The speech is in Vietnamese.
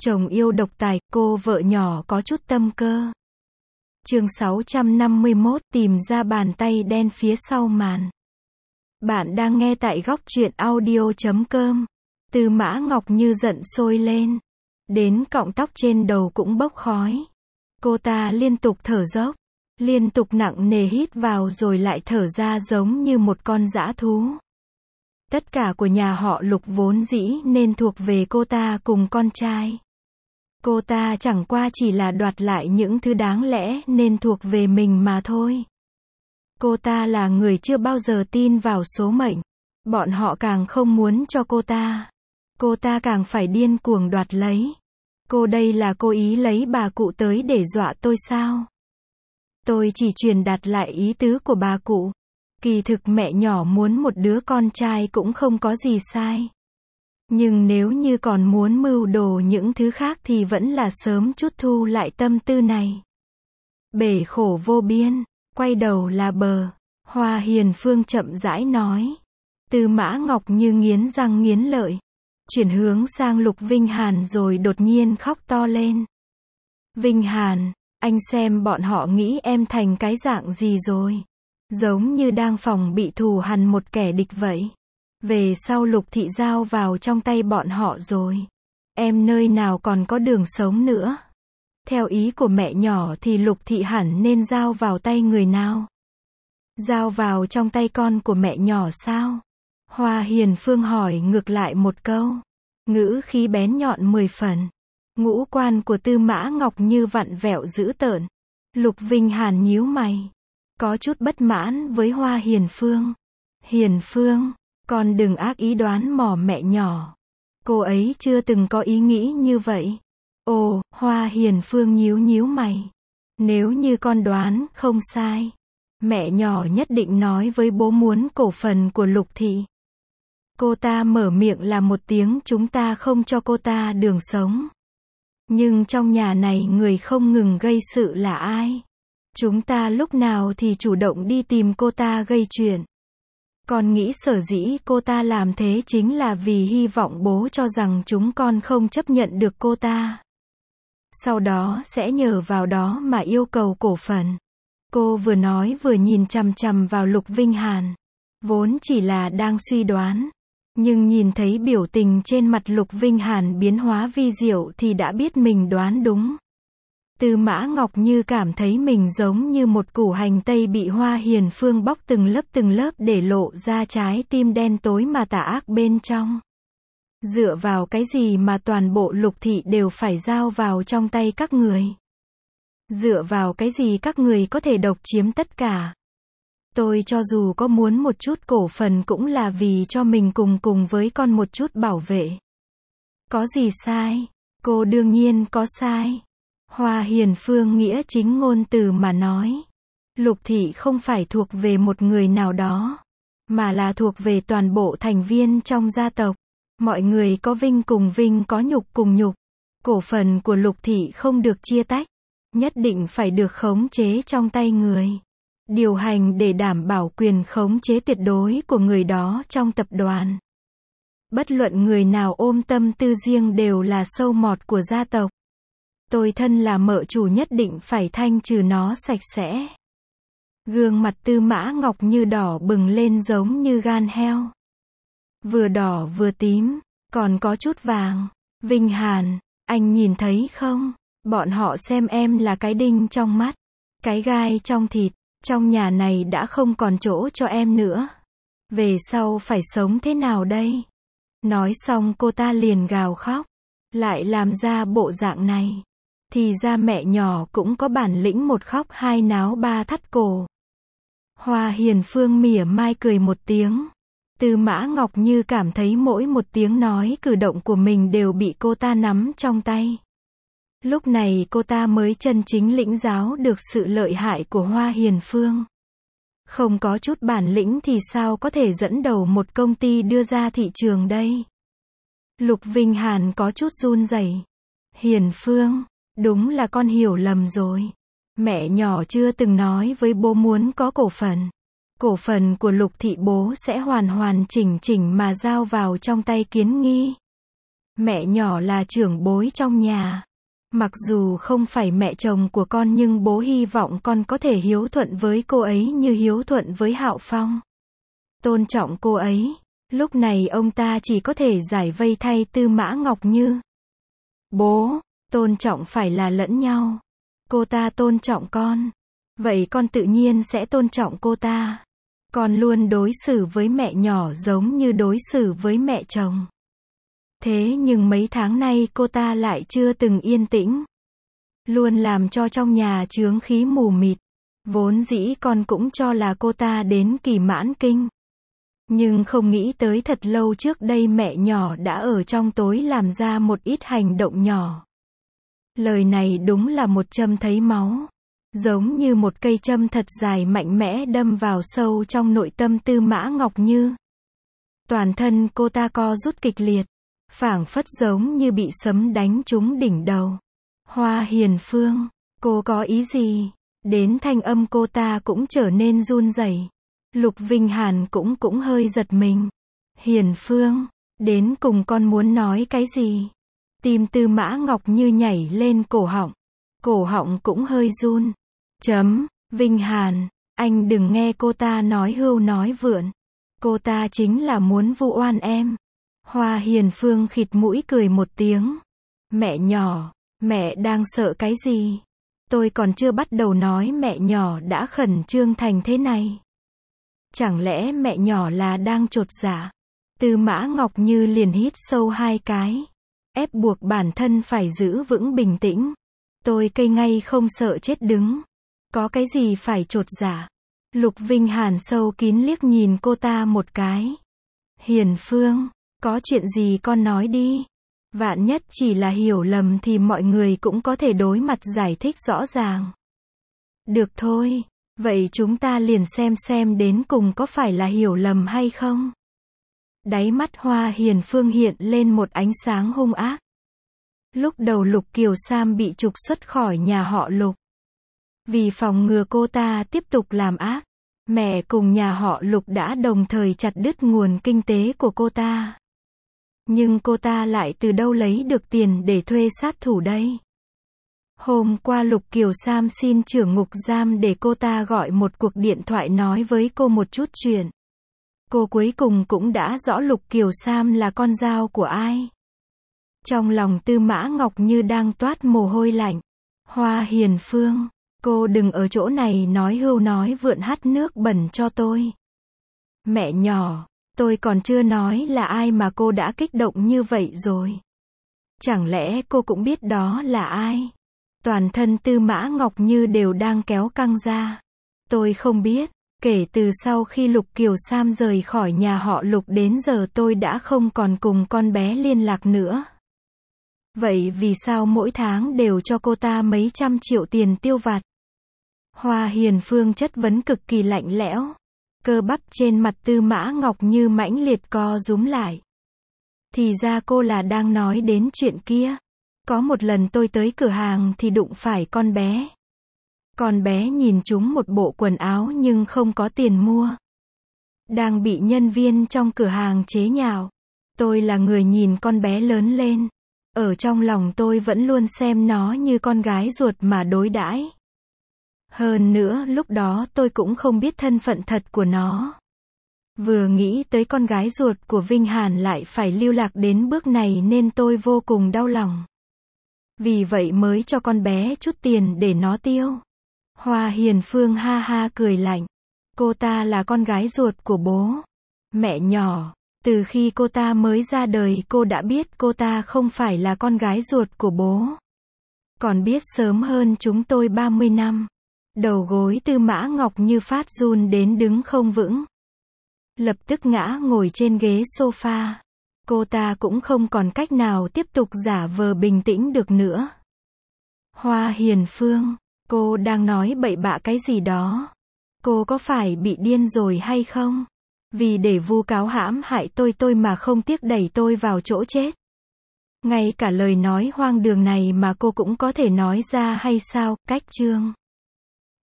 Chồng yêu độc tài, cô vợ nhỏ có chút tâm cơ. Chương 651, tìm ra bàn tay đen phía sau màn. Bạn đang nghe tại góc truyện audio.com. Tư Mã Ngọc Như giận sôi lên. Đến cọng tóc trên đầu cũng bốc khói. Cô ta liên tục thở dốc. Liên tục nặng nề hít vào rồi lại thở ra giống như một con dã thú. Tất cả của nhà họ Lục vốn dĩ nên thuộc về cô ta cùng con trai. Cô ta chẳng qua chỉ là đoạt lại những thứ đáng lẽ nên thuộc về mình mà thôi. Cô ta là người chưa bao giờ tin vào số mệnh. Bọn họ càng không muốn cho cô ta. Cô ta càng phải điên cuồng đoạt lấy. Cô đây là cố ý lấy bà cụ tới để dọa tôi sao? Tôi chỉ truyền đạt lại ý tứ của bà cụ. Kỳ thực mẹ nhỏ muốn một đứa con trai cũng không có gì sai. Nhưng nếu như còn muốn mưu đồ những thứ khác thì vẫn là sớm chút thu lại tâm tư này. Bể khổ vô biên, quay đầu là bờ. Hoa Hiền Phương chậm rãi nói. Tư Mã Ngọc Như nghiến răng nghiến lợi. Chuyển hướng sang Lục Vinh Hàn rồi đột nhiên khóc to lên. Vinh Hàn, anh xem bọn họ nghĩ em thành cái dạng gì rồi. Giống như đang phòng bị thù hằn một kẻ địch vậy. Về sau Lục thị giao vào trong tay bọn họ rồi. Em nơi nào còn có đường sống nữa. Theo ý của mẹ nhỏ thì Lục thị hẳn nên giao vào tay người nào? Giao vào trong tay con của mẹ nhỏ sao? Hoa Hiền Phương hỏi ngược lại một câu. Ngữ khí bén nhọn 10 phần. Ngũ quan của Tư Mã Ngọc Như vặn vẹo dữ tợn. Lục Vinh Hàn nhíu mày. Có chút bất mãn với Hoa Hiền Phương. Hiền Phương, con đừng ác ý đoán mò mẹ nhỏ. Cô ấy chưa từng có ý nghĩ như vậy. Ồ, Hoa Hiền Phương nhíu mày. Nếu như con đoán không sai, mẹ nhỏ nhất định nói với bố muốn cổ phần của Lục thị. Cô ta mở miệng là một tiếng chúng ta không cho cô ta đường sống. Nhưng trong nhà này người không ngừng gây sự là ai? Chúng ta lúc nào thì chủ động đi tìm cô ta gây chuyện. Con nghĩ sở dĩ cô ta làm thế chính là vì hy vọng bố cho rằng chúng con không chấp nhận được cô ta. Sau đó sẽ nhờ vào đó mà yêu cầu cổ phần. Cô vừa nói vừa nhìn chằm chằm vào Lục Vinh Hàn. Vốn chỉ là đang suy đoán. Nhưng nhìn thấy biểu tình trên mặt Lục Vinh Hàn biến hóa vi diệu thì đã biết mình đoán đúng. Tư Mã Ngọc Như cảm thấy mình giống như một củ hành tây bị Hoa Hiền Phương bóc từng lớp để lộ ra trái tim đen tối mà tà ác bên trong. Dựa vào cái gì mà toàn bộ Lục thị đều phải giao vào trong tay các người? Dựa vào cái gì các người có thể độc chiếm tất cả? Tôi cho dù có muốn một chút cổ phần cũng là vì cho mình cùng với con một chút bảo vệ. Có gì sai? Cô đương nhiên có sai. Hoa Hiền Phương nghĩa chính ngôn từ mà nói. Lục thị không phải thuộc về một người nào đó, mà là thuộc về toàn bộ thành viên trong gia tộc. Mọi người có vinh cùng vinh, có nhục cùng nhục. Cổ phần của Lục thị không được chia tách, nhất định phải được khống chế trong tay người. Điều hành để đảm bảo quyền khống chế tuyệt đối của người đó trong tập đoàn. Bất luận người nào ôm tâm tư riêng đều là sâu mọt của gia tộc. Tôi thân là mợ chủ nhất định phải thanh trừ nó sạch sẽ. Gương mặt Tư Mã Ngọc Như đỏ bừng lên giống như gan heo. Vừa đỏ vừa tím, còn có chút vàng. Vinh Hàn, anh nhìn thấy không? Bọn họ xem em là cái đinh trong mắt, cái gai trong thịt. Trong nhà này đã không còn chỗ cho em nữa. Về sau phải sống thế nào đây? Nói xong cô ta liền gào khóc. Lại làm ra bộ dạng này. Thì ra mẹ nhỏ cũng có bản lĩnh một khóc hai náo ba thắt cổ. Hoa Hiền Phương mỉa mai cười một tiếng. Tư Mã Ngọc Như cảm thấy mỗi một tiếng nói cử động của mình đều bị cô ta nắm trong tay. Lúc này cô ta mới chân chính lĩnh giáo được sự lợi hại của Hoa Hiền Phương. Không có chút bản lĩnh thì sao có thể dẫn đầu một công ty đưa ra thị trường đây? Lục Vinh Hàn có chút run rẩy. Hiền Phương, đúng là con hiểu lầm rồi. Mẹ nhỏ chưa từng nói với bố muốn có cổ phần. Cổ phần của Lục thị bố sẽ hoàn chỉnh mà giao vào trong tay Kiến Nghi. Mẹ nhỏ là trưởng bối trong nhà. Mặc dù không phải mẹ chồng của con nhưng bố hy vọng con có thể hiếu thuận với cô ấy như hiếu thuận với Hạo Phong. Tôn trọng cô ấy. Lúc này ông ta chỉ có thể giải vây thay Tư Mã Ngọc Như. Bố, tôn trọng phải là lẫn nhau. Cô ta tôn trọng con. Vậy con tự nhiên sẽ tôn trọng cô ta. Con luôn đối xử với mẹ nhỏ giống như đối xử với mẹ chồng. Thế nhưng mấy tháng nay cô ta lại chưa từng yên tĩnh. Luôn làm cho trong nhà chướng khí mù mịt. Vốn dĩ con cũng cho là cô ta đến kỳ mãn kinh. Nhưng không nghĩ tới thật lâu trước đây mẹ nhỏ đã ở trong tối làm ra một ít hành động nhỏ. Lời này đúng là một châm thấy máu. Giống như một cây châm thật dài mạnh mẽ đâm vào sâu trong nội tâm Tư Mã Ngọc Như. Toàn thân cô ta co rút kịch liệt. Phảng phất giống như bị sấm đánh trúng đỉnh đầu. Hoa Hiền Phương, cô có ý gì? Đến thanh âm cô ta cũng trở nên run rẩy. Lục Vinh Hàn cũng hơi giật mình. Hiền Phương, đến cùng con muốn nói cái gì? Tim Tư Mã Ngọc Như nhảy lên cổ họng cũng hơi run. Vinh Hàn, anh đừng nghe cô ta nói hưu nói vượn. Cô ta chính là muốn vu oan em. Hoa Hiền Phương khịt mũi cười một tiếng. Mẹ nhỏ, mẹ đang sợ cái gì? Tôi còn chưa bắt đầu nói mẹ nhỏ đã khẩn trương thành thế này. Chẳng lẽ mẹ nhỏ là đang chột dạ? Tư Mã Ngọc Như liền hít sâu 2 cái. Ép buộc bản thân phải giữ vững bình tĩnh. Tôi cây ngay không sợ chết đứng. Có cái gì phải chột dạ? Lục Vinh Hàn sâu kín liếc nhìn cô ta một cái. Hiền Phương, có chuyện gì con nói đi. Vạn nhất chỉ là hiểu lầm thì mọi người cũng có thể đối mặt giải thích rõ ràng. Được thôi, vậy chúng ta liền xem đến cùng có phải là hiểu lầm hay không. Đáy mắt Hoa Hiền Phương hiện lên một ánh sáng hung ác. Lúc đầu Lục Kiều Sam bị trục xuất khỏi nhà họ Lục. Vì phòng ngừa cô ta tiếp tục làm ác, mẹ cùng nhà họ Lục đã đồng thời chặt đứt nguồn kinh tế của cô ta. Nhưng cô ta lại từ đâu lấy được tiền để thuê sát thủ đây? Hôm qua Lục Kiều Sam xin trưởng ngục giam để cô ta gọi một cuộc điện thoại nói với cô một chút chuyện. Cô cuối cùng cũng đã rõ Lục Kiều Sam là con dao của ai. Trong lòng Tư Mã Ngọc Như đang toát mồ hôi lạnh. Hoa Hiền Phương, cô đừng ở chỗ này nói hưu nói vượn hắt nước bẩn cho tôi. Mẹ nhỏ, tôi còn chưa nói là ai mà cô đã kích động như vậy rồi. Chẳng lẽ cô cũng biết đó là ai? Toàn thân Tư Mã Ngọc Như đều đang kéo căng ra. Tôi không biết, kể từ sau khi Lục Kiều Sam rời khỏi nhà họ Lục đến giờ tôi đã không còn cùng con bé liên lạc nữa. Vậy vì sao mỗi tháng đều cho cô ta mấy trăm triệu tiền tiêu vặt? Hoa Hiền Phương chất vấn cực kỳ lạnh lẽo. Cơ bắp trên mặt Tư Mã Ngọc Như mãnh liệt co rúm lại. Thì ra cô là đang nói đến chuyện kia. Có một lần tôi tới cửa hàng thì đụng phải con bé. Con bé nhìn chúng một bộ quần áo nhưng không có tiền mua. Đang bị nhân viên trong cửa hàng chế nhạo. Tôi là người nhìn con bé lớn lên. Ở trong lòng tôi vẫn luôn xem nó như con gái ruột mà đối đãi. Hơn nữa lúc đó tôi cũng không biết thân phận thật của nó. Vừa nghĩ tới con gái ruột của Vinh Hàn lại phải lưu lạc đến bước này nên tôi vô cùng đau lòng. Vì vậy mới cho con bé chút tiền để nó tiêu. Hoa Hiền Phương ha ha cười lạnh. Cô ta là con gái ruột của bố. Mẹ nhỏ, từ khi cô ta mới ra đời cô đã biết cô ta không phải là con gái ruột của bố. Còn biết sớm hơn chúng tôi 30 năm. Đầu gối Tư Mã Ngọc Như phát run đến đứng không vững. Lập tức ngã ngồi trên ghế sofa. Cô ta cũng không còn cách nào tiếp tục giả vờ bình tĩnh được nữa. Hoa Hiền Phương, cô đang nói bậy bạ cái gì đó? Cô có phải bị điên rồi hay không? Vì để vu cáo hãm hại tôi mà không tiếc đẩy tôi vào chỗ chết. Ngay cả lời nói hoang đường này mà cô cũng có thể nói ra hay sao? Cách chương